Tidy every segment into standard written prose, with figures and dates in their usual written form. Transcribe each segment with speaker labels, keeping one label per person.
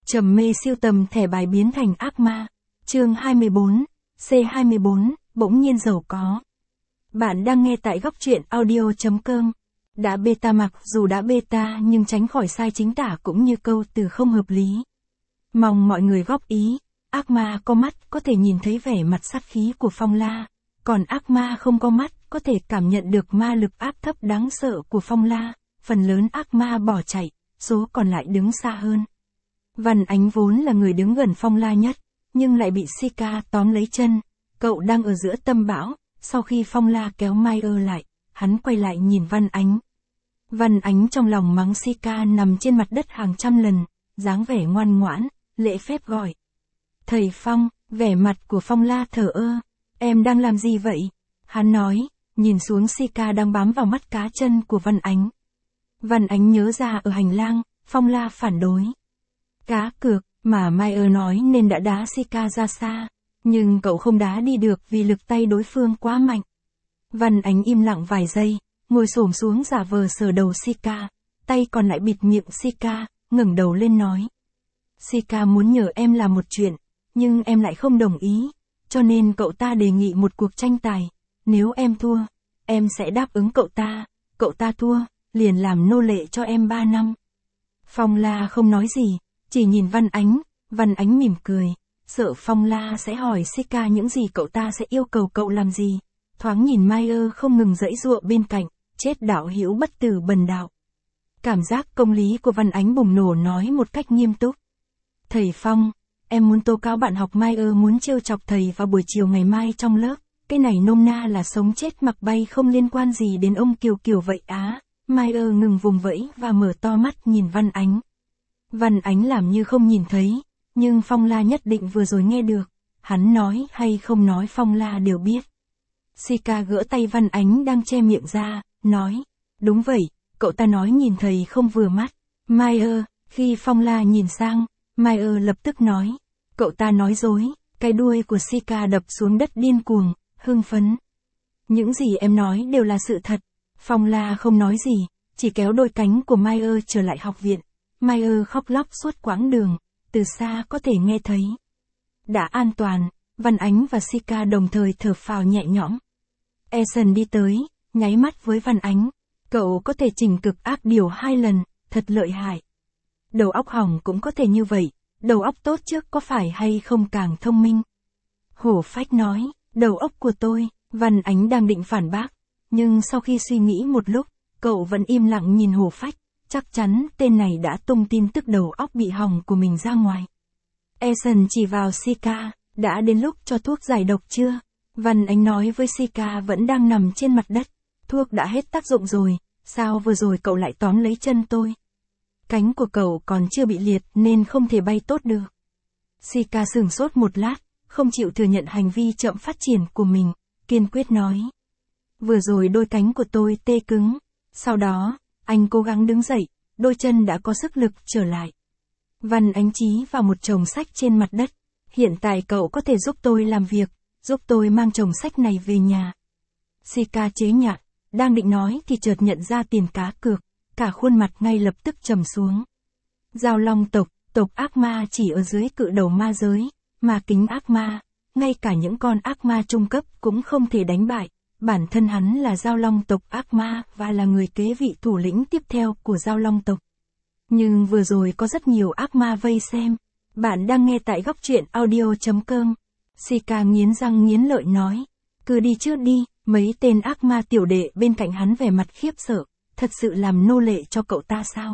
Speaker 1: Trầm mê siêu tầm thẻ bài biến thành ác ma. Chương 24, C24, bỗng nhiên giàu có. Bạn đang nghe tại góc truyện audio.com. Đã beta, mặc dù đã beta nhưng tránh khỏi sai chính tả cũng như câu từ không hợp lý. Mong mọi người góp ý. Ác ma có mắt có thể nhìn thấy vẻ mặt sát khí của Phong La, còn ác ma không có mắt có thể cảm nhận được ma lực áp thấp đáng sợ của Phong La. Phần lớn ác ma bỏ chạy, số còn lại đứng xa hơn. Văn Ánh vốn là người đứng gần Phong La nhất, nhưng lại bị Sika tóm lấy chân. Cậu đang ở giữa tâm bão, sau khi Phong La kéo Mai lại, hắn quay lại nhìn Văn Ánh. Văn Ánh trong lòng mắng Sika nằm trên mặt đất hàng trăm lần, dáng vẻ ngoan ngoãn, lễ phép gọi. Thầy Phong, vẻ mặt của Phong La thờ ơ. Em đang làm gì vậy? Hắn nói, nhìn xuống Sika đang bám vào mắt cá chân của Văn Ánh. Văn Ánh nhớ ra ở hành lang, Phong La phản đối. Cá cược, mà Mai nói nên đã đá Sika ra xa, nhưng cậu không đá đi được vì lực tay đối phương quá mạnh. Văn Ánh im lặng vài giây, ngồi xổm xuống giả vờ sờ đầu Sika, tay còn lại bịt miệng Sika, ngẩng đầu lên nói. Sika muốn nhờ em làm một chuyện, nhưng em lại không đồng ý, cho nên cậu ta đề nghị một cuộc tranh tài. Nếu em thua, em sẽ đáp ứng cậu ta thua, liền làm nô lệ cho em 3 năm. Phong La không nói gì, chỉ nhìn Văn Ánh mỉm cười, sợ Phong La sẽ hỏi Sika những gì cậu ta sẽ yêu cầu cậu làm gì. Thoáng nhìn Mai không ngừng giãy giụa bên cạnh, chết đạo hữu bất tử bần đạo. Cảm giác công lý của Văn Ánh bùng nổ, nói một cách nghiêm túc. Thầy Phong, em muốn tố cáo bạn học Mai muốn trêu chọc thầy vào buổi chiều ngày mai trong lớp. Cái này nôm na là sống chết mặc bay, không liên quan gì đến ông Kiều vậy á. Mai ngừng vùng vẫy và mở to mắt nhìn Văn Ánh. Văn Ánh làm như không nhìn thấy, nhưng Phong La nhất định vừa rồi nghe được. Hắn nói hay không nói Phong La đều biết. Sika gỡ tay Văn Ánh đang che miệng ra, nói. Đúng vậy, cậu ta nói nhìn thầy không vừa mắt. Mai khi Phong La nhìn sang, Mai lập tức nói. Cậu ta nói dối. Cái đuôi của Sika đập xuống đất điên cuồng, hưng phấn. Những gì em nói đều là sự thật. Phong La không nói gì, chỉ kéo đôi cánh của Mai trở lại học viện. Mai khóc lóc suốt quãng đường, từ xa có thể nghe thấy. Đã an toàn, Văn Ánh và Sika đồng thời thở phào nhẹ nhõm. Eason đi tới, nháy mắt với Văn Ánh. Cậu có thể chỉnh cực ác điều 2 lần, thật lợi hại. Đầu óc hỏng cũng có thể như vậy, đầu óc tốt trước có phải hay không càng thông minh. Hổ Phách nói, đầu óc của tôi. Văn Ánh đang định phản bác, nhưng sau khi suy nghĩ một lúc, cậu vẫn im lặng nhìn Hổ Phách. Chắc chắn tên này đã tung tin tức đầu óc bị hỏng của mình ra ngoài. Eason chỉ vào Sika, đã đến lúc cho thuốc giải độc chưa? Văn Ánh nói với Sika vẫn đang nằm trên mặt đất. Thuốc đã hết tác dụng rồi, sao vừa rồi cậu lại tóm lấy chân tôi? Cánh của cậu còn chưa bị liệt nên không thể bay tốt được. Sika sửng sốt một lát, không chịu thừa nhận hành vi chậm phát triển của mình, kiên quyết nói. Vừa rồi đôi cánh của tôi tê cứng, sau đó, anh cố gắng đứng dậy, đôi chân đã có sức lực trở lại. Văn Ánh chí vào một chồng sách trên mặt đất. Hiện tại cậu có thể giúp tôi làm việc, giúp tôi mang chồng sách này về nhà. Sika chế nhạo, đang định nói thì chợt nhận ra tiền cá cược, cả khuôn mặt ngay lập tức trầm xuống. Giao Long tộc ác ma chỉ ở dưới cự đầu ma giới, ma kính ác ma, ngay cả những con ác ma trung cấp cũng không thể đánh bại. Bản thân hắn là Giao Long tộc ác ma và là người kế vị thủ lĩnh tiếp theo của Giao Long tộc. Nhưng vừa rồi có rất nhiều ác ma vây xem. Bạn đang nghe tại góc truyện audio.com. Sika nghiến răng nghiến lợi nói. Cứ đi trước đi. Mấy tên ác ma tiểu đệ bên cạnh hắn vẻ mặt khiếp sợ. Thật sự làm nô lệ cho cậu ta sao?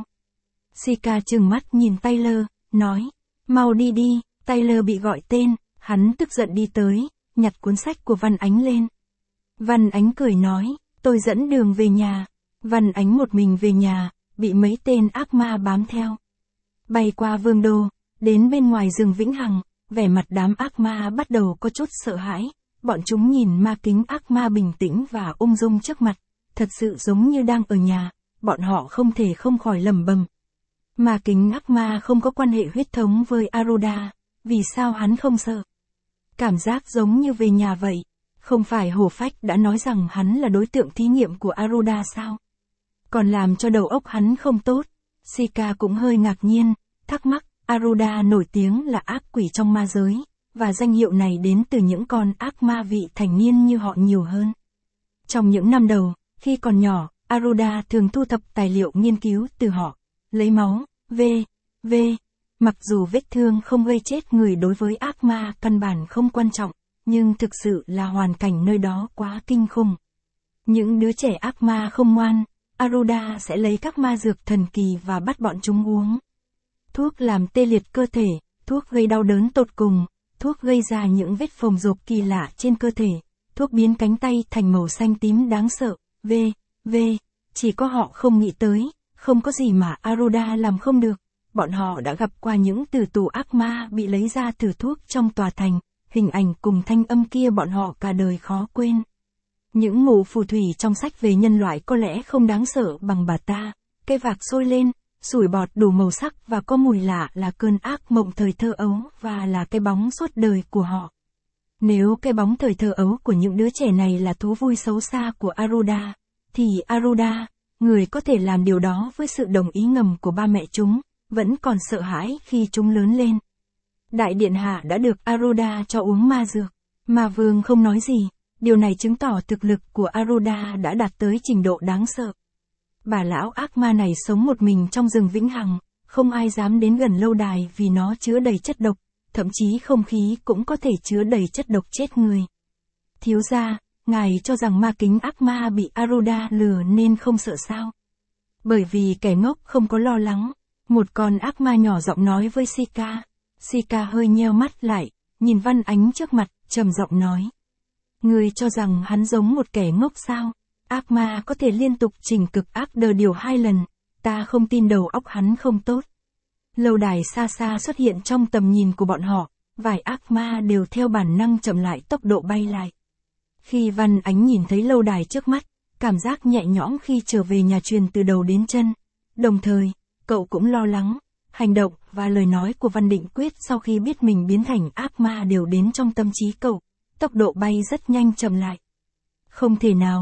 Speaker 1: Sika trừng mắt nhìn Taylor, nói. Mau đi đi. Taylor bị gọi tên, hắn tức giận đi tới, nhặt cuốn sách của Văn Ánh lên. Văn Ánh cười nói, tôi dẫn đường về nhà. Văn Ánh một mình về nhà, bị mấy tên ác ma bám theo. Bay qua Vương Đô, đến bên ngoài rừng Vĩnh Hằng, vẻ mặt đám ác ma bắt đầu có chút sợ hãi. Bọn chúng nhìn ma kính ác ma bình tĩnh và ung dung trước mặt, thật sự giống như đang ở nhà, bọn họ không thể không khỏi lẩm bẩm. Ma kính ác ma không có quan hệ huyết thống với Aruda, vì sao hắn không sợ? Cảm giác giống như về nhà vậy. Không phải Hổ Phách đã nói rằng hắn là đối tượng thí nghiệm của Aruda sao? Còn làm cho đầu óc hắn không tốt. Sika cũng hơi ngạc nhiên, thắc mắc, Aruda nổi tiếng là ác quỷ trong ma giới, và danh hiệu này đến từ những con ác ma vị thành niên như họ nhiều hơn. Trong những năm đầu, khi còn nhỏ, Aruda thường thu thập tài liệu nghiên cứu từ họ, lấy máu, v.v. Mặc dù vết thương không gây chết người đối với ác ma căn bản không quan trọng, nhưng thực sự là hoàn cảnh nơi đó quá kinh khủng. Những đứa trẻ ác ma không ngoan, Aruda sẽ lấy các ma dược thần kỳ và bắt bọn chúng uống. Thuốc làm tê liệt cơ thể, thuốc gây đau đớn tột cùng, thuốc gây ra những vết phồng rộp kỳ lạ trên cơ thể, thuốc biến cánh tay thành màu xanh tím đáng sợ, v.v. Chỉ có họ không nghĩ tới, không có gì mà Aruda làm không được. Bọn họ đã gặp qua những tử tù ác ma bị lấy ra thử thuốc trong tòa thành, hình ảnh cùng thanh âm kia bọn họ cả đời khó quên. Những ngũ phù thủy trong sách về nhân loại có lẽ không đáng sợ bằng bà ta, cây vạc sôi lên, sủi bọt đủ màu sắc và có mùi lạ là cơn ác mộng thời thơ ấu và là cái bóng suốt đời của họ. Nếu cái bóng thời thơ ấu của những đứa trẻ này là thú vui xấu xa của Aruda, thì Aruda, người có thể làm điều đó với sự đồng ý ngầm của ba mẹ chúng, vẫn còn sợ hãi khi chúng lớn lên. Đại điện hạ đã được Aruda cho uống ma dược, mà vương không nói gì, điều này chứng tỏ thực lực của Aruda đã đạt tới trình độ đáng sợ. Bà lão ác ma này sống một mình trong rừng vĩnh hằng, không ai dám đến gần lâu đài vì nó chứa đầy chất độc, thậm chí không khí cũng có thể chứa đầy chất độc chết người. Thiếu gia, ngài cho rằng ma kính ác ma bị Aruda lừa nên không sợ sao? Bởi vì kẻ ngốc không có lo lắng. Một con ác ma nhỏ giọng nói với Sika. Sika hơi nheo mắt lại, nhìn Văn Ánh trước mặt, trầm giọng nói. Ngươi cho rằng hắn giống một kẻ ngốc sao? Ác ma có thể liên tục chỉnh cực ác đờ điều 2 lần, ta không tin đầu óc hắn không tốt. Lâu đài xa xa xuất hiện trong tầm nhìn của bọn họ, vài ác ma đều theo bản năng chậm lại tốc độ bay lại. Khi Văn Ánh nhìn thấy lâu đài trước mắt, cảm giác nhẹ nhõm khi trở về nhà truyền từ đầu đến chân. Đồng thời, cậu cũng lo lắng, hành động và lời nói của Văn Định Quyết sau khi biết mình biến thành ác ma đều đến trong tâm trí cậu, tốc độ bay rất nhanh chậm lại. Không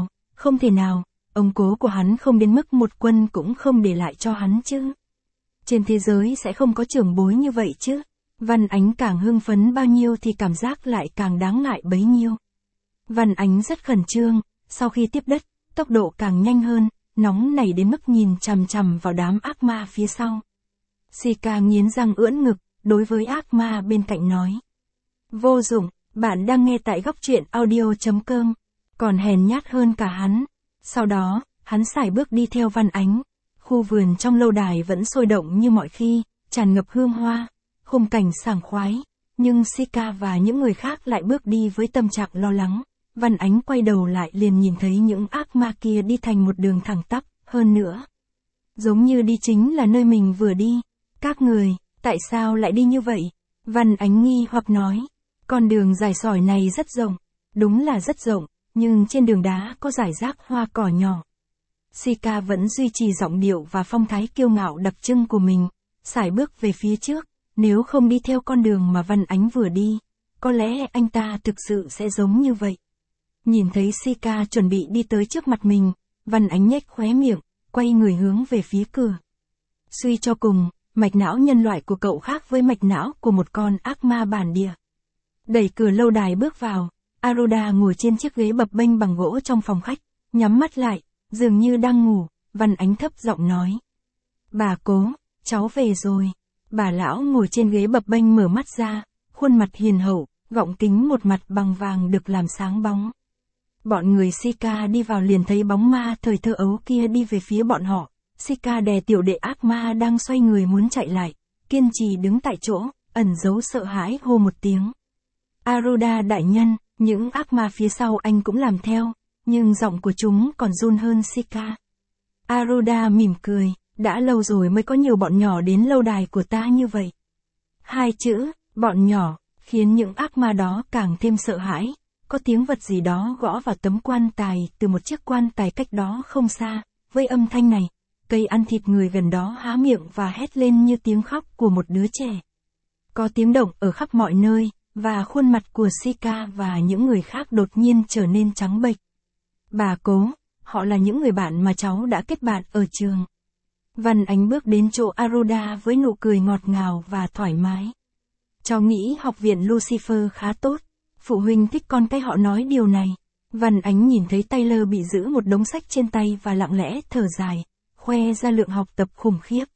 Speaker 1: thể nào, ông cố của hắn không đến mức một quân cũng không để lại cho hắn chứ. Trên thế giới sẽ không có trưởng bối như vậy chứ. Văn Ánh càng hưng phấn bao nhiêu thì cảm giác lại càng đáng ngại bấy nhiêu. Văn Ánh rất khẩn trương, sau khi tiếp đất, tốc độ càng nhanh hơn, nóng nảy đến mức nhìn chằm chằm vào đám ác ma phía sau. Sika nghiến răng ưỡn ngực, đối với ác ma bên cạnh nói. Vô dụng, bạn đang nghe tại góc truyện audio.com, còn hèn nhát hơn cả hắn. Sau đó, hắn sải bước đi theo Văn Ánh. Khu vườn trong lâu đài vẫn sôi động như mọi khi, tràn ngập hương hoa, khung cảnh sảng khoái, nhưng Sika và những người khác lại bước đi với tâm trạng lo lắng. Văn Ánh quay đầu lại liền nhìn thấy những ác ma kia đi thành một đường thẳng tắp, hơn nữa. Giống như đi chính là nơi mình vừa đi. Các người, tại sao lại đi như vậy? Văn Ánh nghi hoặc nói. Con đường dài sỏi này rất rộng. Đúng là rất rộng, nhưng trên đường đá có rải rác hoa cỏ nhỏ. Sika vẫn duy trì giọng điệu và phong thái kiêu ngạo đặc trưng của mình, sải bước về phía trước, nếu không đi theo con đường mà Văn Ánh vừa đi, có lẽ anh ta thực sự sẽ giống như vậy. Nhìn thấy Sika chuẩn bị đi tới trước mặt mình, Văn Ánh nhếch khóe miệng, quay người hướng về phía cửa. Suy cho cùng, mạch não nhân loại của cậu khác với mạch não của một con ác ma bản địa. Đẩy cửa lâu đài bước vào, Aruda ngồi trên chiếc ghế bập bênh bằng gỗ trong phòng khách, nhắm mắt lại, dường như đang ngủ. Văn Ánh thấp giọng nói. Bà cố, cháu về rồi. Bà lão ngồi trên ghế bập bênh mở mắt ra, khuôn mặt hiền hậu, gọng kính một mặt bằng vàng được làm sáng bóng. Bọn người Sika đi vào liền thấy bóng ma thời thơ ấu kia đi về phía bọn họ. Sika đè tiểu đệ ác ma đang xoay người muốn chạy lại, kiên trì đứng tại chỗ, ẩn giấu sợ hãi hô một tiếng. Aruda đại nhân, những ác ma phía sau anh cũng làm theo, nhưng giọng của chúng còn run hơn Sika. Aruda mỉm cười, đã lâu rồi mới có nhiều bọn nhỏ đến lâu đài của ta như vậy. 2 chữ, bọn nhỏ, khiến những ác ma đó càng thêm sợ hãi. Có tiếng vật gì đó gõ vào tấm quan tài từ một chiếc quan tài cách đó không xa. Với âm thanh này, cây ăn thịt người gần đó há miệng và hét lên như tiếng khóc của một đứa trẻ. Có tiếng động ở khắp mọi nơi, và khuôn mặt của Sika và những người khác đột nhiên trở nên trắng bệch. Bà cố, họ là những người bạn mà cháu đã kết bạn ở trường. Văn Ánh bước đến chỗ Aruda với nụ cười ngọt ngào và thoải mái. Cháu nghĩ học viện Lucifer khá tốt. Phụ huynh thích con cái họ nói điều này. Văn Ánh nhìn thấy Taylor bị giữ một đống sách trên tay và lặng lẽ thở dài, khoe ra lượng học tập khủng khiếp.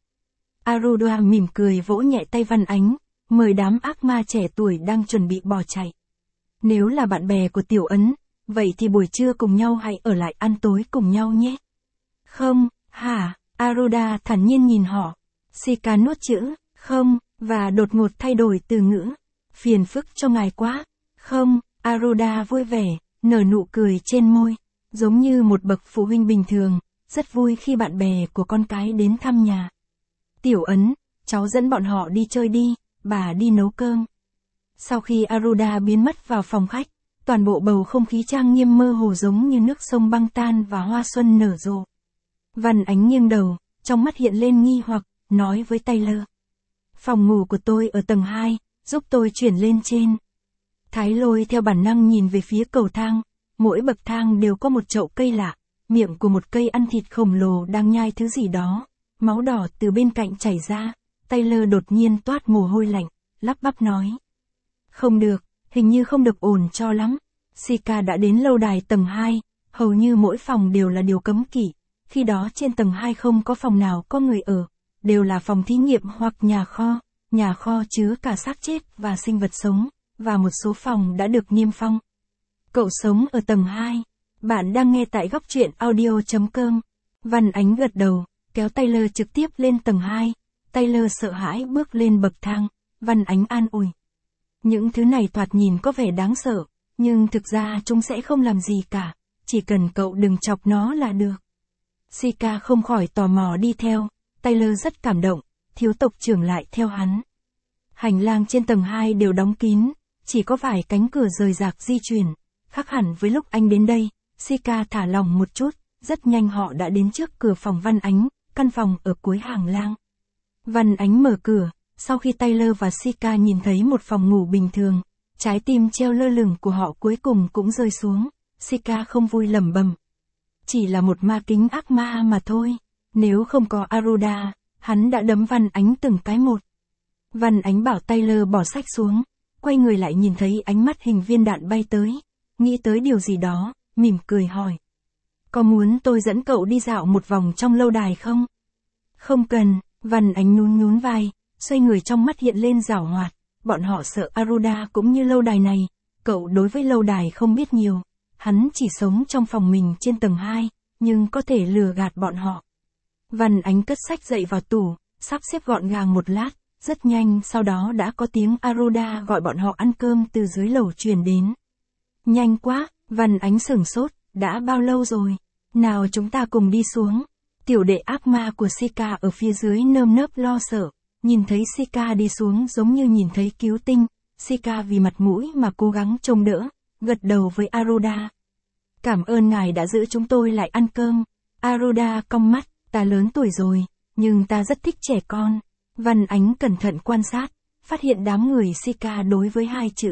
Speaker 1: Aruda mỉm cười vỗ nhẹ tay Văn Ánh, mời đám ác ma trẻ tuổi đang chuẩn bị bỏ chạy. Nếu là bạn bè của Tiểu Ấn, vậy thì buổi trưa cùng nhau hãy ở lại ăn tối cùng nhau nhé. Không, hả? Aruda thản nhiên nhìn họ. Sika nuốt chữ, không, và đột ngột thay đổi từ ngữ. Phiền phức cho ngài quá. Không, Aruda vui vẻ, nở nụ cười trên môi, giống như một bậc phụ huynh bình thường, rất vui khi bạn bè của con cái đến thăm nhà. Tiểu Ấn, cháu dẫn bọn họ đi chơi đi, bà đi nấu cơm. Sau khi Aruda biến mất vào phòng khách, toàn bộ bầu không khí trang nghiêm mơ hồ giống như nước sông băng tan và hoa xuân nở rộ. Văn Ánh nghiêng đầu, trong mắt hiện lên nghi hoặc, nói với Taylor. Phòng ngủ của tôi ở tầng 2, giúp tôi chuyển lên trên. Thái Lôi theo bản năng nhìn về phía cầu thang, mỗi bậc thang đều có một chậu cây lạ, miệng của một cây ăn thịt khổng lồ đang nhai thứ gì đó, máu đỏ từ bên cạnh chảy ra. Taylor đột nhiên toát mồ hôi lạnh, lắp bắp nói. Không được, hình như không được ổn cho lắm. Sika đã đến lâu đài tầng 2, hầu như mỗi phòng đều là điều cấm kỵ, khi đó trên tầng 2 không có phòng nào có người ở, đều là phòng thí nghiệm hoặc nhà kho chứa cả xác chết và sinh vật sống, và một số phòng đã được niêm phong. Cậu sống ở tầng 2. Bạn đang nghe tại góc truyện audio.com. Văn Ánh gật đầu, kéo Taylor trực tiếp lên tầng 2. Taylor sợ hãi bước lên bậc thang. Văn Ánh an ủi. Những thứ này thoạt nhìn có vẻ đáng sợ, nhưng thực ra chúng sẽ không làm gì cả, chỉ cần cậu đừng chọc nó là được. Sika không khỏi tò mò đi theo, Taylor rất cảm động, thiếu tộc trưởng lại theo hắn. Hành lang trên tầng 2 đều đóng kín, chỉ có vài cánh cửa rời rạc di chuyển, khác hẳn với lúc anh đến đây. Sika thả lòng một chút, rất nhanh họ đã đến trước cửa phòng Văn Ánh, căn phòng ở cuối hành lang. Văn Ánh mở cửa, sau khi Taylor và Sika nhìn thấy một phòng ngủ bình thường, trái tim treo lơ lửng của họ cuối cùng cũng rơi xuống. Sika không vui lẩm bẩm. Chỉ là một ma kính ác ma mà thôi, nếu không có Aruda, hắn đã đấm Văn Ánh từng cái một. Văn Ánh bảo Taylor bỏ sách xuống, quay người lại nhìn thấy ánh mắt hình viên đạn bay tới, nghĩ tới điều gì đó, mỉm cười hỏi. Có muốn tôi dẫn cậu đi dạo một vòng trong lâu đài không? Không cần, Văn Ánh nhún vai, xoay người trong mắt hiện lên giảo hoạt, bọn họ sợ Aruda cũng như lâu đài này, cậu đối với lâu đài không biết nhiều, hắn chỉ sống trong phòng mình trên tầng 2, nhưng có thể lừa gạt bọn họ. Văn Ánh cất sách dậy vào tủ, sắp xếp gọn gàng một lát, rất nhanh sau đó đã có tiếng Aruda gọi bọn họ ăn cơm từ dưới lầu truyền đến. Nhanh quá, Văn Ánh sửng sốt, đã bao lâu rồi? Nào chúng ta cùng đi xuống. Tiểu đệ ác ma của Sika ở phía dưới nơm nớp lo sợ, nhìn thấy Sika đi xuống giống như nhìn thấy cứu tinh. Sika vì mặt mũi mà cố gắng trông đỡ, gật đầu với Aruda. Cảm ơn ngài đã giữ chúng tôi lại ăn cơm. Aruda cong mắt, ta lớn tuổi rồi, nhưng ta rất thích trẻ con. Văn Ánh cẩn thận quan sát, phát hiện đám người Sika đối với hai chữ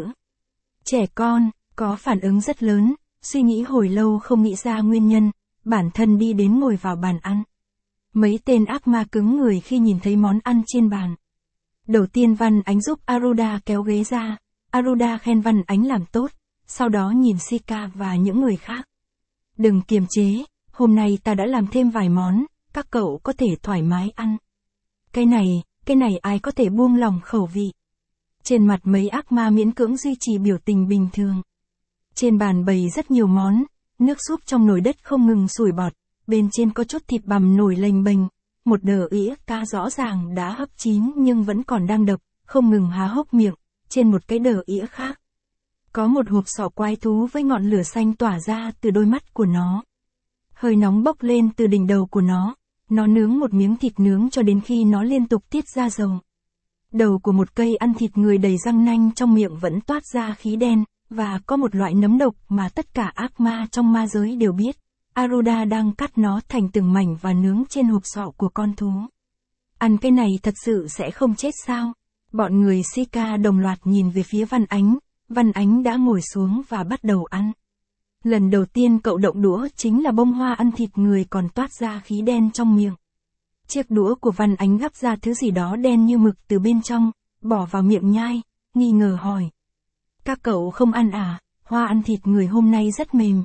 Speaker 1: trẻ con, có phản ứng rất lớn, suy nghĩ hồi lâu không nghĩ ra nguyên nhân, bản thân đi đến ngồi vào bàn ăn. Mấy tên ác ma cứng người khi nhìn thấy món ăn trên bàn. Đầu tiên Văn Ánh giúp Aruda kéo ghế ra, Aruda khen Văn Ánh làm tốt, sau đó nhìn Sika và những người khác. Đừng kiềm chế, hôm nay ta đã làm thêm vài món, các cậu có thể thoải mái ăn. Cái này ai có thể buông lòng khẩu vị. Trên mặt mấy ác ma miễn cưỡng duy trì biểu tình bình thường. Trên bàn bày rất nhiều món, nước súp trong nồi đất không ngừng sủi bọt, bên trên có chút thịt bằm nổi lềnh bềnh, một đờ ĩa cá rõ ràng đã hấp chín nhưng vẫn còn đang đập, không ngừng há hốc miệng, trên một cái đờ ĩa khác. Có một hộp sọ quái thú với ngọn lửa xanh tỏa ra từ đôi mắt của nó. Hơi nóng bốc lên từ đỉnh đầu của nó nướng một miếng thịt nướng cho đến khi nó liên tục tiết ra dầu. Đầu của một cây ăn thịt người đầy răng nanh trong miệng vẫn toát ra khí đen, và có một loại nấm độc mà tất cả ác ma trong ma giới đều biết. Aruda đang cắt nó thành từng mảnh và nướng trên hộp sọ của con thú. Ăn cái này thật sự sẽ không chết sao? Bọn người Sika đồng loạt nhìn về phía Văn Ánh đã ngồi xuống và bắt đầu ăn. Lần đầu tiên cậu động đũa chính là bông hoa ăn thịt người còn toát ra khí đen trong miệng. Chiếc đũa của Văn Ánh gắp ra thứ gì đó đen như mực từ bên trong, bỏ vào miệng nhai, nghi ngờ hỏi. Các cậu không ăn à, Hoa ăn thịt người hôm nay rất mềm.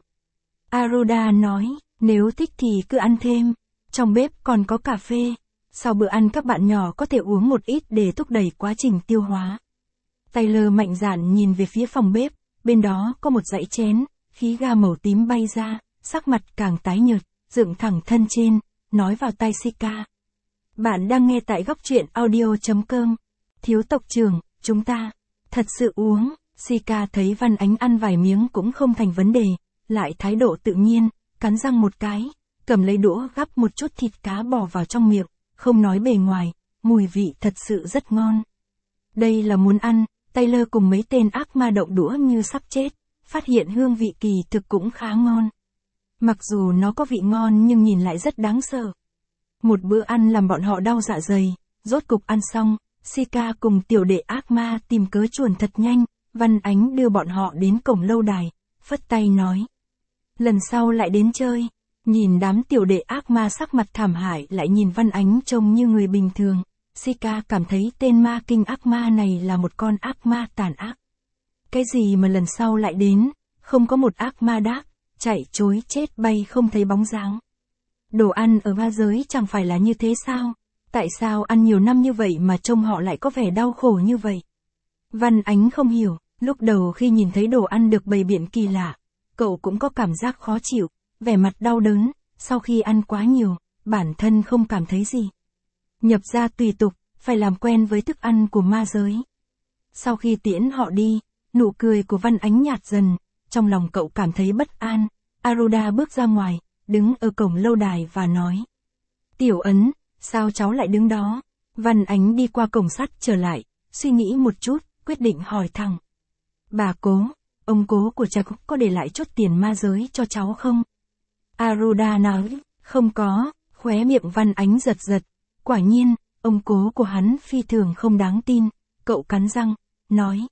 Speaker 1: Aruda nói, nếu thích thì cứ ăn thêm, trong bếp còn có cà phê, sau bữa ăn các bạn nhỏ có thể uống một ít để thúc đẩy quá trình tiêu hóa. Taylor mạnh dạn nhìn về phía phòng bếp, bên đó có một dãy chén, khí ga màu tím bay ra, sắc mặt càng tái nhợt, dựng thẳng thân trên, nói vào tai Sika. Bạn đang nghe tại góc truyện audio.com. Thiếu tộc trưởng, chúng ta, thật sự uống. Sika thấy Văn Ánh ăn vài miếng cũng không thành vấn đề, lại thái độ tự nhiên, cắn răng một cái, cầm lấy đũa gắp một chút thịt cá bỏ vào trong miệng, không nói bề ngoài, mùi vị thật sự rất ngon. Đây là muốn ăn, Taylor cùng mấy tên ác ma động đũa như sắp chết, phát hiện hương vị kỳ thực cũng khá ngon. Mặc dù nó có vị ngon nhưng nhìn lại rất đáng sợ. Một bữa ăn làm bọn họ đau dạ dày, rốt cục ăn xong, Sika cùng tiểu đệ ác ma tìm cớ chuồn thật nhanh, Văn Ánh đưa bọn họ đến cổng lâu đài, phất tay nói. Lần sau lại đến chơi, nhìn đám tiểu đệ ác ma sắc mặt thảm hại lại nhìn Văn Ánh trông như người bình thường, Sika cảm thấy tên ma kinh ác ma này là một con ác ma tàn ác. Cái gì mà lần sau lại đến, không có một ác ma đáp, chạy chối chết bay không thấy bóng dáng. Đồ ăn ở ma giới chẳng phải là như thế sao? Tại sao ăn nhiều năm như vậy mà trông họ lại có vẻ đau khổ như vậy? Văn Ánh không hiểu, lúc đầu khi nhìn thấy đồ ăn được bày biện kỳ lạ, cậu cũng có cảm giác khó chịu, vẻ mặt đau đớn, sau khi ăn quá nhiều, bản thân không cảm thấy gì. Nhập gia tùy tục, phải làm quen với thức ăn của ma giới. Sau khi tiễn họ đi, nụ cười của Văn Ánh nhạt dần, trong lòng cậu cảm thấy bất an. Aruda bước ra ngoài, đứng ở cổng lâu đài và nói. Tiểu Ấn, sao cháu lại đứng đó? Văn Ánh đi qua cổng sắt trở lại, suy nghĩ một chút, quyết định hỏi thẳng. Bà cố, ông cố của cháu có để lại chút tiền ma giới cho cháu không? Aruda nói, không có, khóe miệng Văn Ánh giật giật. Quả nhiên, ông cố của hắn phi thường không đáng tin, cậu cắn răng, nói.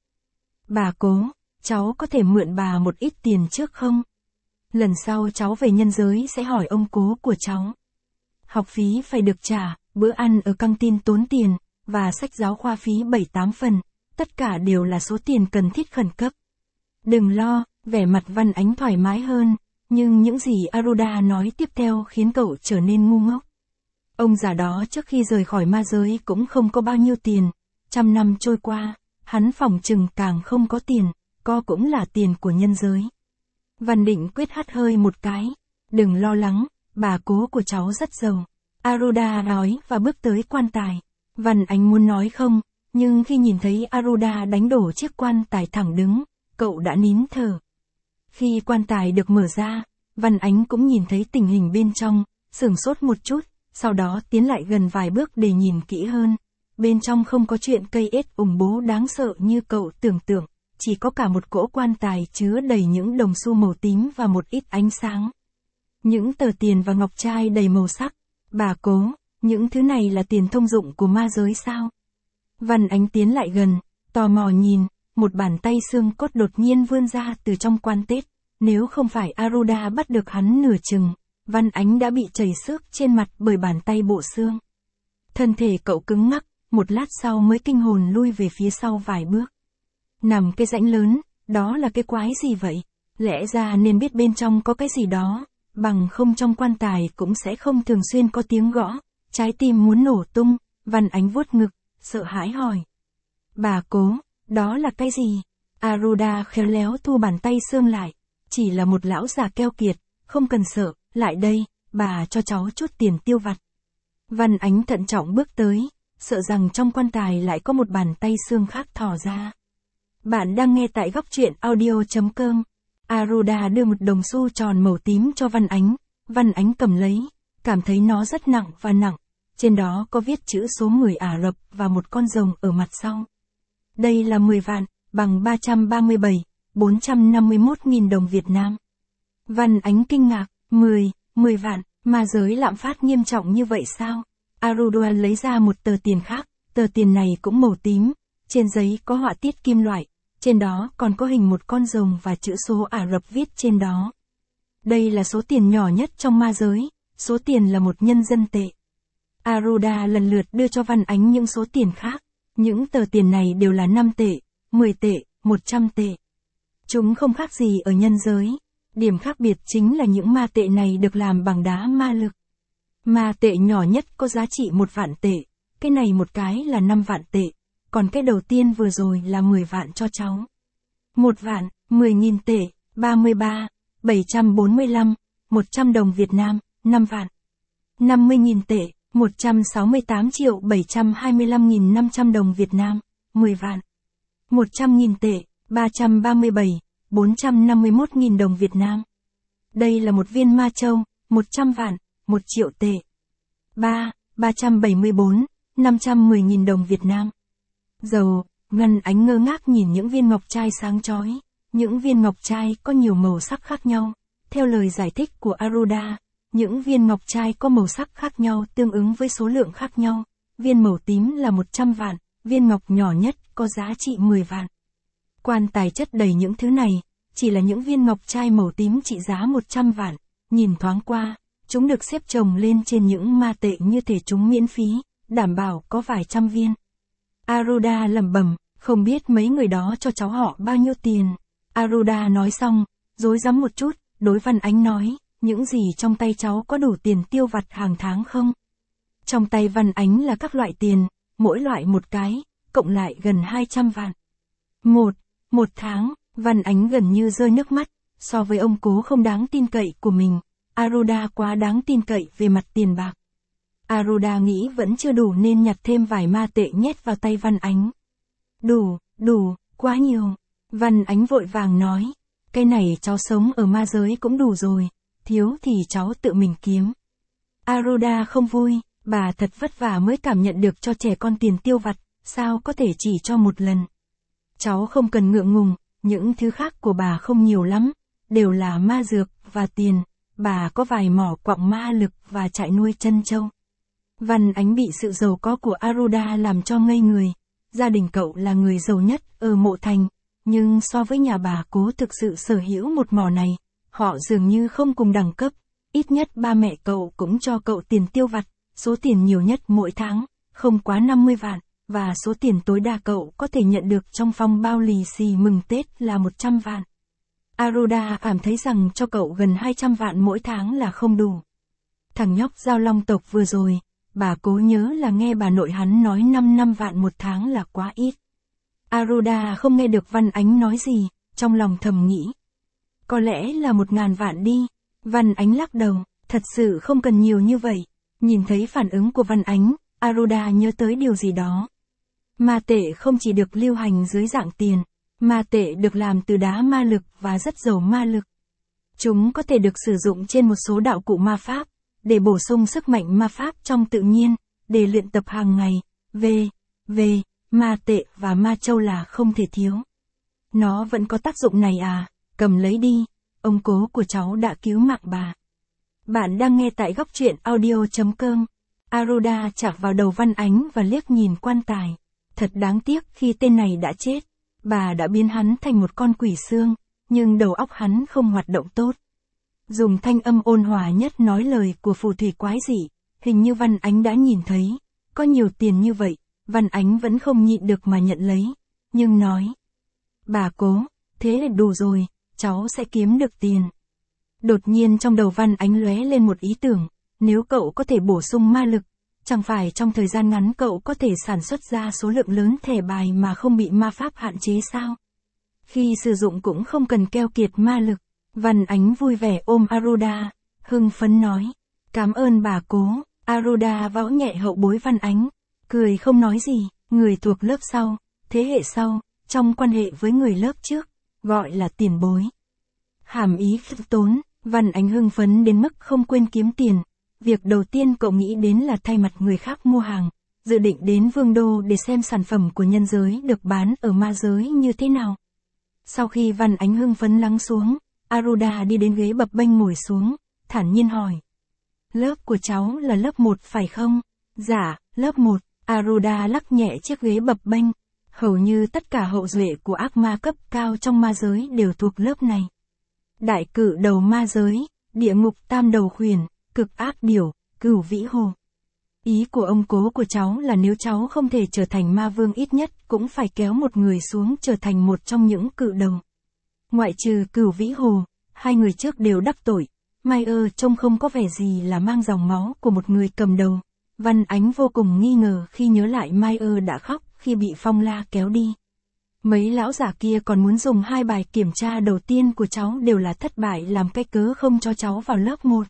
Speaker 1: Bà cố, cháu có thể mượn bà một ít tiền trước không? Lần sau cháu về nhân giới sẽ hỏi ông cố của cháu. Học phí phải được trả, bữa ăn ở căng tin tốn tiền, và sách giáo khoa phí 7-8 phần, tất cả đều là số tiền cần thiết khẩn cấp. Đừng lo, vẻ mặt Văn Ánh thoải mái hơn, nhưng những gì Aruda nói tiếp theo khiến cậu trở nên ngu ngốc. Ông già đó trước khi rời khỏi ma giới cũng không có bao nhiêu tiền, 100 năm trôi qua, hắn phỏng chừng càng không có tiền, có cũng là tiền của nhân giới. Văn Định quyết hắt hơi một cái, đừng lo lắng, bà cố của cháu rất giàu. Aruda nói và bước tới quan tài. Văn Ánh muốn nói không, nhưng khi nhìn thấy Aruda đánh đổ chiếc quan tài thẳng đứng, cậu đã nín thở. Khi quan tài được mở ra, Văn Ánh cũng nhìn thấy tình hình bên trong, sửng sốt một chút, sau đó tiến lại gần vài bước để nhìn kỹ hơn. Bên trong không có chuyện cây ếch ủng bố đáng sợ như cậu tưởng tượng, chỉ có cả một cỗ quan tài chứa đầy những đồng xu màu tím và một ít ánh sáng. Những tờ tiền và ngọc trai đầy màu sắc. Bà cố, những thứ này là tiền thông dụng của ma giới sao? Văn Ánh tiến lại gần, tò mò nhìn, một bàn tay xương cốt đột nhiên vươn ra từ trong quan tết. Nếu không phải Aruda bắt được hắn nửa chừng, Văn Ánh đã bị chảy xước trên mặt bởi bàn tay bộ xương. Thân thể cậu cứng ngắc, một lát sau mới kinh hồn lui về phía sau vài bước. Nằm cái rãnh lớn, đó là cái quái gì vậy? Lẽ ra nên biết bên trong có cái gì đó, bằng không trong quan tài cũng sẽ không thường xuyên có tiếng gõ, trái tim muốn nổ tung. Văn Ánh vuốt ngực, sợ hãi hỏi. Bà cố, đó là cái gì? Aruda khéo léo thu bàn tay xương lại, chỉ là một lão già keo kiệt, không cần sợ, lại đây, bà cho cháu chút tiền tiêu vặt. Văn Ánh thận trọng bước tới, sợ rằng trong quan tài lại có một bàn tay xương khác thò ra. Bạn đang nghe tại góc truyện audio.com. Aruda đưa một đồng xu tròn màu tím cho Văn Ánh. Văn Ánh cầm lấy, cảm thấy nó rất nặng và nặng. Trên đó có viết chữ số 10 Ả Rập và một con rồng ở mặt sau. Đây là 10 vạn, bằng 337.451.000 đồng Việt Nam. Văn Ánh kinh ngạc, 10 vạn, ma giới lạm phát nghiêm trọng như vậy sao? Aruda lấy ra một tờ tiền khác, tờ tiền này cũng màu tím, trên giấy có họa tiết kim loại, trên đó còn có hình một con rồng và chữ số Ả Rập viết trên đó. Đây là số tiền nhỏ nhất trong ma giới, số tiền là một nhân dân tệ. Aruda lần lượt đưa cho Văn Ánh những số tiền khác. Những tờ tiền này đều là 5 tệ, 10 tệ, 100 tệ. Chúng không khác gì ở nhân giới. Điểm khác biệt chính là những ma tệ này được làm bằng đá ma lực. Ma tệ nhỏ nhất có giá trị 1 vạn tệ, cái này một cái là 5 vạn tệ, còn cái đầu tiên vừa rồi là 10 vạn cho cháu. 1 vạn, 10.000 tệ, 33, 745, 100 đồng Việt Nam, 5 vạn. 50.000 tệ, 168.725.500 đồng Việt Nam, 10 vạn. 100.000 tệ, 337, 451.000 đồng Việt Nam. Đây là một viên ma châu, 100 vạn, 1 triệu tệ. 374, 510.000 đồng Việt Nam. Dầu, Ngân Ánh ngơ ngác nhìn những viên ngọc trai sáng chói. Những viên ngọc trai có nhiều màu sắc khác nhau. Theo lời giải thích của Aruda, những viên ngọc trai có màu sắc khác nhau tương ứng với số lượng khác nhau. Viên màu tím là 100 vạn, viên ngọc nhỏ nhất có giá trị 10 vạn. Quan tài chất đầy những thứ này, chỉ là những viên ngọc trai màu tím trị giá 100 vạn. Nhìn thoáng qua, chúng được xếp chồng lên trên những ma tệ như thể chúng miễn phí, đảm bảo có vài trăm viên. Aruda lẩm bẩm, không biết mấy người đó cho cháu họ bao nhiêu tiền. Aruda nói xong, rối rắm một chút, đối Văn Ánh nói, những gì trong tay cháu có đủ tiền tiêu vặt hàng tháng không? Trong tay Văn Ánh là các loại tiền, mỗi loại một cái, cộng lại gần 200 vạn. Một tháng, Văn Ánh gần như rơi nước mắt, so với ông cố không đáng tin cậy của mình, Aruda quá đáng tin cậy về mặt tiền bạc. Aruda nghĩ vẫn chưa đủ nên nhặt thêm vài ma tệ nhét vào tay Văn Ánh. Đủ, quá nhiều. Văn Ánh vội vàng nói, cái này cháu sống ở ma giới cũng đủ rồi, thiếu thì cháu tự mình kiếm. Aruda không vui, bà thật vất vả mới cảm nhận được cho trẻ con tiền tiêu vặt, sao có thể chỉ cho một lần. Cháu không cần ngượng ngùng, những thứ khác của bà không nhiều lắm, đều là ma dược và tiền, bà có vài mỏ quặng ma lực và trại nuôi trân châu. Văn Ánh bị sự giàu có của Aruda làm cho ngây người. Gia đình cậu là người giàu nhất ở Mộ Thành, nhưng so với nhà bà Cố thực sự sở hữu một mỏ này, họ dường như không cùng đẳng cấp. Ít nhất ba mẹ cậu cũng cho cậu tiền tiêu vặt, số tiền nhiều nhất mỗi tháng, không quá 50 vạn, và số tiền tối đa cậu có thể nhận được trong phong bao lì xì mừng Tết là 100 vạn. Aruda cảm thấy rằng cho cậu gần 200 vạn mỗi tháng là không đủ. Thằng nhóc Giao Long tộc vừa rồi, bà Cố nhớ là nghe bà nội hắn nói 5 vạn một tháng là quá ít. Aruda không nghe được Văn Ánh nói gì, trong lòng thầm nghĩ. Có lẽ là 1.000 vạn đi. Văn Ánh lắc đầu, thật sự không cần nhiều như vậy. Nhìn thấy phản ứng của Văn Ánh, Aruda nhớ tới điều gì đó. Ma tệ không chỉ được lưu hành dưới dạng tiền, ma tệ được làm từ đá ma lực và rất giàu ma lực. Chúng có thể được sử dụng trên một số đạo cụ ma pháp, để bổ sung sức mạnh ma pháp trong tự nhiên, để luyện tập hàng ngày. Ma tệ và ma châu là không thể thiếu. Nó vẫn có tác dụng này à, cầm lấy đi, ông cố của cháu đã cứu mạng bà. Bạn đang nghe tại góc truyện audio.com. Aruda chạc vào đầu Văn Ánh và liếc nhìn quan tài. Thật đáng tiếc khi tên này đã chết. Bà đã biến hắn thành một con quỷ xương, nhưng đầu óc hắn không hoạt động tốt. Dùng thanh âm ôn hòa nhất nói lời của phù thủy quái dị, hình như Văn Ánh đã nhìn thấy. Có nhiều tiền như vậy, Văn Ánh vẫn không nhịn được mà nhận lấy, nhưng nói. Bà Cố, thế là đủ rồi, cháu sẽ kiếm được tiền. Đột nhiên trong đầu Văn Ánh lóe lên một ý tưởng, nếu cậu có thể bổ sung ma lực, chẳng phải trong thời gian ngắn cậu có thể sản xuất ra số lượng lớn thẻ bài mà không bị ma pháp hạn chế sao? Khi sử dụng cũng không cần keo kiệt ma lực. Văn Ánh vui vẻ ôm Aruda, hưng phấn nói. Cảm ơn bà Cố. Aruda vỗ nhẹ hậu bối Văn Ánh, cười không nói gì. Người thuộc lớp sau, thế hệ sau, trong quan hệ với người lớp trước, gọi là tiền bối. Hàm ý khiêm tốn. Văn Ánh hưng phấn đến mức không quên kiếm tiền. Việc đầu tiên cậu nghĩ đến là thay mặt người khác mua hàng, dự định đến Vương Đô để xem sản phẩm của nhân giới được bán ở ma giới như thế nào. Sau khi Văn Ánh hưng phấn lắng xuống, Aruda đi đến ghế bập bênh ngồi xuống, thản nhiên hỏi. Lớp của cháu là lớp 1 phải không? Dạ, lớp 1. Aruda lắc nhẹ chiếc ghế bập bênh. Hầu như tất cả hậu duệ của ác ma cấp cao trong ma giới đều thuộc lớp này. Đại cự đầu ma giới, địa ngục tam đầu khuyển, cực ác điểu, cửu vĩ hồ. Ý của ông cố của cháu là nếu cháu không thể trở thành ma vương ít nhất cũng phải kéo một người xuống trở thành một trong những cự đầu. Ngoại trừ Cửu Vĩ Hồ, hai người trước đều đắc tội. Meyer trông không có vẻ gì là mang dòng máu của một người cầm đầu. Văn Ánh vô cùng nghi ngờ khi nhớ lại Meyer đã khóc khi bị Phong La kéo đi. Mấy lão giả kia còn muốn dùng 2 bài kiểm tra đầu tiên của cháu đều là thất bại làm cái cớ không cho cháu vào lớp 1.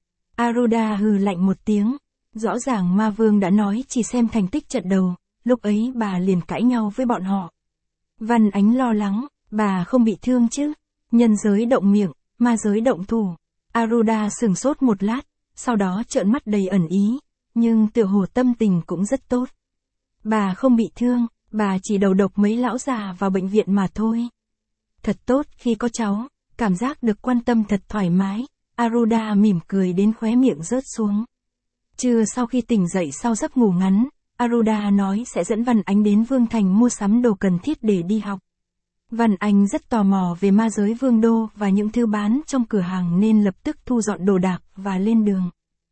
Speaker 1: Aruda hừ lạnh một tiếng. Rõ ràng ma vương đã nói chỉ xem thành tích trận đầu, lúc ấy bà liền cãi nhau với bọn họ. Văn Ánh lo lắng, bà không bị thương chứ? Nhân giới động miệng, ma giới động thủ. Aruda sửng sốt một lát, sau đó trợn mắt đầy ẩn ý, nhưng tựa hồ tâm tình cũng rất tốt. Bà không bị thương, bà chỉ đầu độc mấy lão già vào bệnh viện mà thôi. Thật tốt khi có cháu, cảm giác được quan tâm thật thoải mái. Aruda mỉm cười đến khóe miệng rớt xuống. Trưa sau khi tỉnh dậy sau giấc ngủ ngắn, Aruda nói sẽ dẫn Văn Ánh đến Vương Thành mua sắm đồ cần thiết để đi học. Văn Ánh rất tò mò về ma giới Vương Đô và những thứ bán trong cửa hàng nên lập tức thu dọn đồ đạc và lên đường.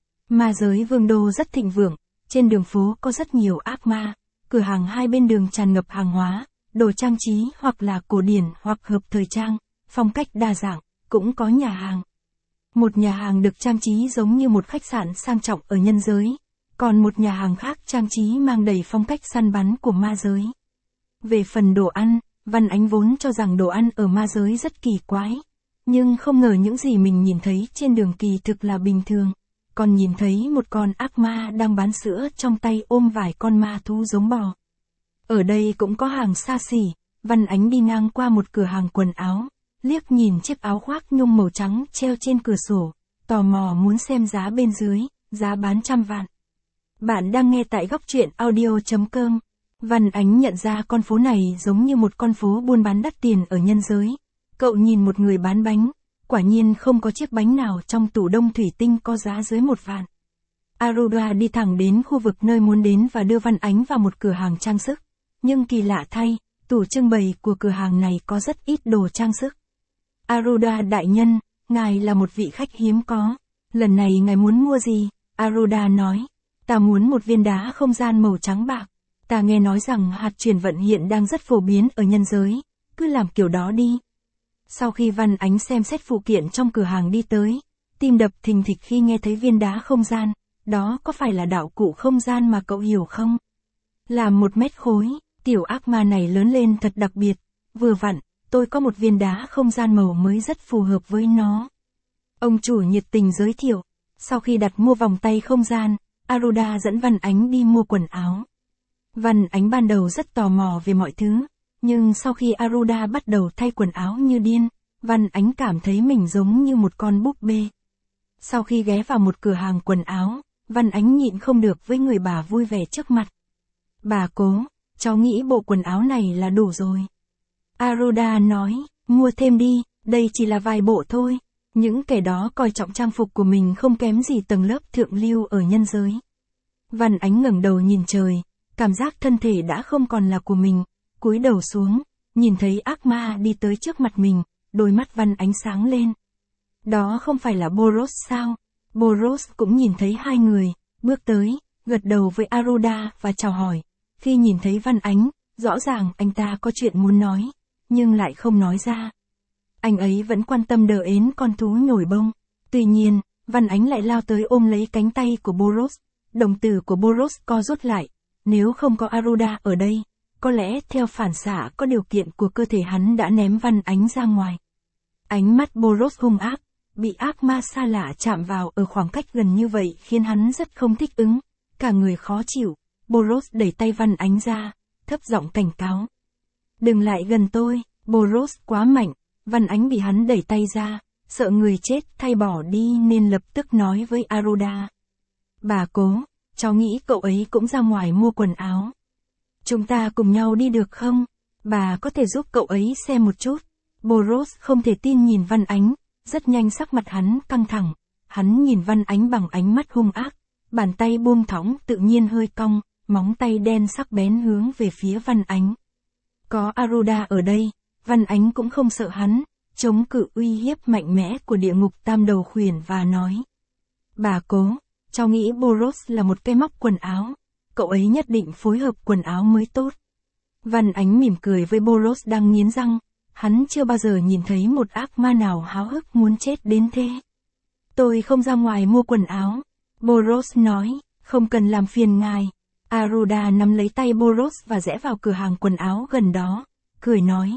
Speaker 1: Ma giới Vương Đô rất thịnh vượng, trên đường phố có rất nhiều ác ma, cửa hàng hai bên đường tràn ngập hàng hóa, đồ trang trí hoặc là cổ điển hoặc hợp thời trang, phong cách đa dạng, cũng có nhà hàng. Một nhà hàng được trang trí giống như một khách sạn sang trọng ở nhân giới, còn một nhà hàng khác trang trí mang đầy phong cách săn bắn của ma giới. Về phần đồ ăn, Văn Ánh vốn cho rằng đồ ăn ở ma giới rất kỳ quái, nhưng không ngờ những gì mình nhìn thấy trên đường kỳ thực là bình thường, còn nhìn thấy một con ác ma đang bán sữa trong tay ôm vài con ma thú giống bò. Ở đây cũng có hàng xa xỉ, Văn Ánh đi ngang qua một cửa hàng quần áo, liếc nhìn chiếc áo khoác nhung màu trắng treo trên cửa sổ, tò mò muốn xem giá bên dưới, giá bán trăm vạn. Bạn đang nghe tại góc truyện audio.com. Văn Ánh nhận ra con phố này giống như một con phố buôn bán đắt tiền ở nhân giới. Cậu nhìn một người bán bánh, quả nhiên không có chiếc bánh nào trong tủ đông thủy tinh có giá dưới 1 vạn. Aruda đi thẳng đến khu vực nơi muốn đến và đưa Văn Ánh vào một cửa hàng trang sức. Nhưng kỳ lạ thay, tủ trưng bày của cửa hàng này có rất ít đồ trang sức. Aruda đại nhân, ngài là một vị khách hiếm có. Lần này ngài muốn mua gì? Aruda nói. Ta muốn một viên đá không gian màu trắng bạc. Ta nghe nói rằng hạt chuyển vận hiện đang rất phổ biến ở nhân giới. Cứ làm kiểu đó đi. Sau khi Văn Ánh xem xét phụ kiện trong cửa hàng đi tới, tim đập thình thịch khi nghe thấy viên đá không gian. Đó có phải là đạo cụ không gian mà cậu hiểu không? Là 1 mét khối, tiểu ác ma này lớn lên thật đặc biệt. Vừa vặn, tôi có một viên đá không gian màu mới rất phù hợp với nó. Ông chủ nhiệt tình giới thiệu. Sau khi đặt mua vòng tay không gian, Aruda dẫn Văn Ánh đi mua quần áo. Văn Ánh ban đầu rất tò mò về mọi thứ, nhưng sau khi Aruda bắt đầu thay quần áo như điên, Văn Ánh cảm thấy mình giống như một con búp bê. Sau khi ghé vào một cửa hàng quần áo, Văn Ánh nhịn không được với người bà vui vẻ trước mặt. Bà cố, cháu nghĩ bộ quần áo này là đủ rồi. Aruda nói, mua thêm đi, đây chỉ là vài bộ thôi. Những kẻ đó coi trọng trang phục của mình không kém gì tầng lớp thượng lưu ở nhân giới. Văn Ánh ngẩng đầu nhìn trời, cảm giác thân thể đã không còn là của mình, cúi đầu xuống, nhìn thấy ác ma đi tới trước mặt mình, đôi mắt Văn Ánh sáng lên. Đó không phải là Boros sao? Boros cũng nhìn thấy hai người, bước tới, gật đầu với Aruda và chào hỏi. Khi nhìn thấy Văn Ánh, rõ ràng anh ta có chuyện muốn nói, nhưng lại không nói ra. Anh ấy vẫn quan tâm đờ ến con thú nhồi bông. Tuy nhiên, Văn Ánh lại lao tới ôm lấy cánh tay của Boros. Đồng tử của Boros co rút lại. Nếu không có Aruda ở đây, có lẽ theo phản xạ có điều kiện của cơ thể hắn đã ném Văn Ánh ra ngoài. Ánh mắt Boros hung ác, bị ác ma xa lạ chạm vào ở khoảng cách gần như vậy khiến hắn rất không thích ứng. Cả người khó chịu, Boros đẩy tay Văn Ánh ra, thấp giọng cảnh cáo. Đừng lại gần tôi, Boros quá mạnh. Văn Ánh bị hắn đẩy tay ra, sợ người chết thay bỏ đi nên lập tức nói với Aruda. Bà cố, cháu nghĩ cậu ấy cũng ra ngoài mua quần áo. Chúng ta cùng nhau đi được không? Bà có thể giúp cậu ấy xem một chút. Boros không thể tin nhìn Văn Ánh, rất nhanh sắc mặt hắn căng thẳng. Hắn nhìn Văn Ánh bằng ánh mắt hung ác, bàn tay buông thõng tự nhiên hơi cong, móng tay đen sắc bén hướng về phía Văn Ánh. Có Aruda ở đây, Văn Ánh cũng không sợ hắn, chống cự uy hiếp mạnh mẽ của địa ngục tam đầu khuyển và nói. Bà cố, Cháu nghĩ Boros là một cây móc quần áo. Cậu ấy nhất định phối hợp quần áo mới tốt. Văn Ánh mỉm cười với Boros đang nghiến răng. Hắn chưa bao giờ nhìn thấy một ác ma nào háo hức muốn chết đến thế. Tôi không ra ngoài mua quần áo. Boros nói, không cần làm phiền ngài. Aruda nắm lấy tay Boros và rẽ vào cửa hàng quần áo gần đó, cười nói.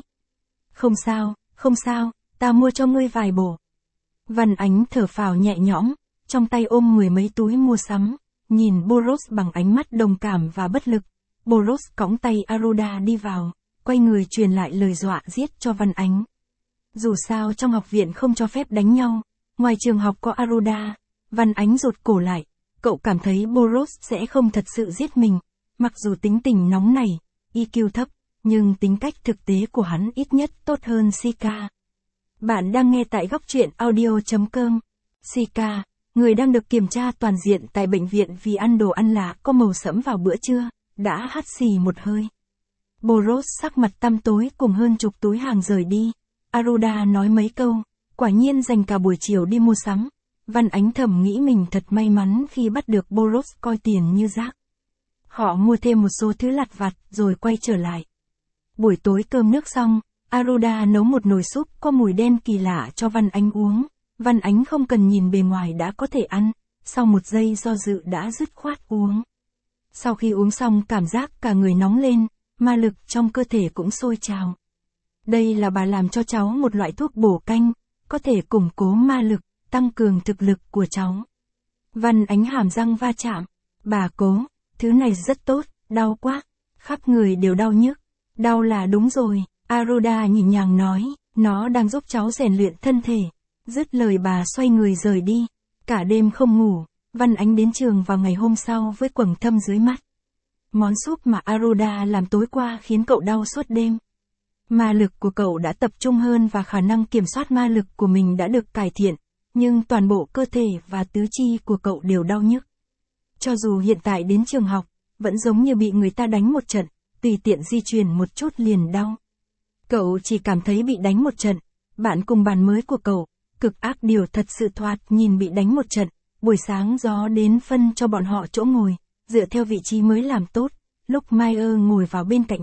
Speaker 1: Không sao, ta mua cho ngươi vài bộ. Văn Ánh thở phào nhẹ nhõm, trong tay ôm 10 mấy túi mua sắm, nhìn Boros bằng ánh mắt đồng cảm và bất lực. Boros cõng tay Aruda đi vào, quay người truyền lại lời dọa giết cho Văn Ánh. Dù sao trong học viện không cho phép đánh nhau, ngoài trường học có Aruda. Văn Ánh rụt cổ lại, cậu cảm thấy Boros sẽ không thật sự giết mình, mặc dù tính tình nóng nảy, EQ thấp, nhưng tính cách thực tế của hắn ít nhất tốt hơn Sika. Bạn đang nghe tại góc truyện audio.com. Sika, người đang được kiểm tra toàn diện tại bệnh viện vì ăn đồ ăn lạ có màu sẫm vào bữa trưa, đã hắt xì một hơi. Boros sắc mặt tăm tối cùng hơn chục túi hàng rời đi. Aruda nói mấy câu, quả nhiên dành cả buổi chiều đi mua sắm. Văn Ánh thầm nghĩ mình thật may mắn khi bắt được Boros coi tiền như rác. Họ mua thêm một số thứ lặt vặt rồi quay trở lại. Buổi tối cơm nước xong, Aruda nấu một nồi súp có mùi đen kỳ lạ cho Văn Ánh uống. Văn Ánh không cần nhìn bề ngoài đã có thể ăn, sau một giây do dự đã dứt khoát uống. Sau khi uống xong cảm giác cả người nóng lên, ma lực trong cơ thể cũng sôi trào. Đây là bà làm cho cháu một loại thuốc bổ canh, có thể củng cố ma lực, tăng cường thực lực của cháu. Văn Ánh hàm răng va chạm. Bà cố, thứ này rất tốt, đau quá. Khắp người đều đau nhức. Đau là đúng rồi, Aruda nhịp nhàng nói, nó đang giúp cháu rèn luyện thân thể. Dứt lời bà xoay người rời đi. Cả đêm không ngủ, Văn Ánh đến trường vào ngày hôm sau với quầng thâm dưới mắt. Món súp mà Aruda làm tối qua khiến cậu đau suốt đêm. Ma lực của cậu đã tập trung hơn và khả năng kiểm soát ma lực của mình đã được cải thiện, nhưng toàn bộ cơ thể và tứ chi của cậu đều đau nhức. Cho dù hiện tại đến trường học, vẫn giống như bị người ta đánh một trận, tùy tiện di chuyển một chút liền đau. Cậu chỉ cảm thấy bị đánh một trận. Bạn cùng bàn mới của cậu, cực ác điều thật sự thoạt nhìn bị đánh một trận. Buổi sáng gió đến phân cho bọn họ chỗ ngồi, dựa theo vị trí mới làm tốt. Lúc Meyer ngồi vào bên cạnh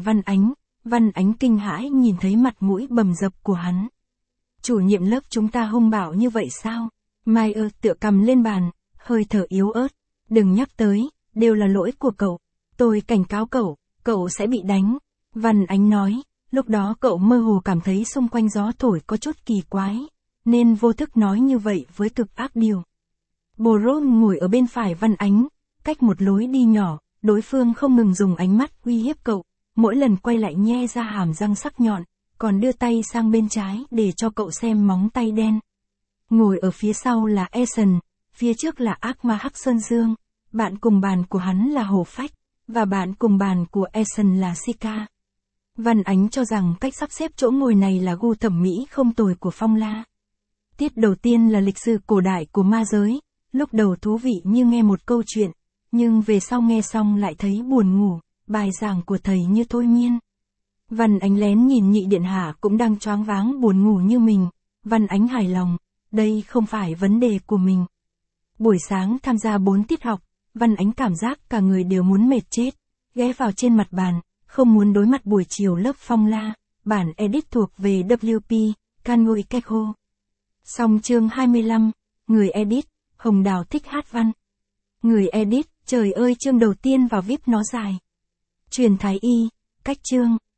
Speaker 1: Văn Ánh kinh hãi nhìn thấy mặt mũi bầm dập của hắn. Chủ nhiệm lớp chúng ta hung bạo như vậy sao? Meyer tựa cằm lên bàn, hơi thở yếu ớt. Đừng nhắc tới, đều là lỗi của cậu. Tôi cảnh cáo cậu sẽ bị đánh. Văn Ánh nói, lúc đó cậu mơ hồ cảm thấy xung quanh gió thổi có chút kỳ quái, nên vô thức nói như vậy với cực ác điều. Boros ngồi ở bên phải Văn Ánh, cách một lối đi nhỏ, đối phương không ngừng dùng ánh mắt uy hiếp cậu, mỗi lần quay lại nhe ra hàm răng sắc nhọn, còn đưa tay sang bên trái để cho cậu xem móng tay đen. Ngồi ở phía sau là Eason, phía trước là ác ma Hắc Sơn Dương, bạn cùng bàn của hắn là Hổ Phách, và bạn cùng bàn của Eason là Sika. Văn Ánh cho rằng cách sắp xếp chỗ ngồi này là gu thẩm mỹ không tồi của Phong La. Tiết đầu tiên là lịch sử cổ đại của ma giới, lúc đầu thú vị như nghe một câu chuyện, nhưng về sau nghe xong lại thấy buồn ngủ, bài giảng của thầy như thôi miên. Văn Ánh lén nhìn nhị điện hạ cũng đang choáng váng buồn ngủ như mình, Văn Ánh hài lòng, đây không phải vấn đề của mình. Buổi sáng tham gia 4 tiết học, Văn Ánh cảm giác cả người đều muốn mệt chết, ghé vào trên mặt bàn, không muốn đối mặt buổi chiều lớp Phong La, bản edit thuộc về WP, Kanui Kekho. Xong chương 25, người edit, Hồng Đào thích hát văn. Người edit, trời ơi chương đầu tiên vào VIP nó dài. Truyền Thái Y, cách chương.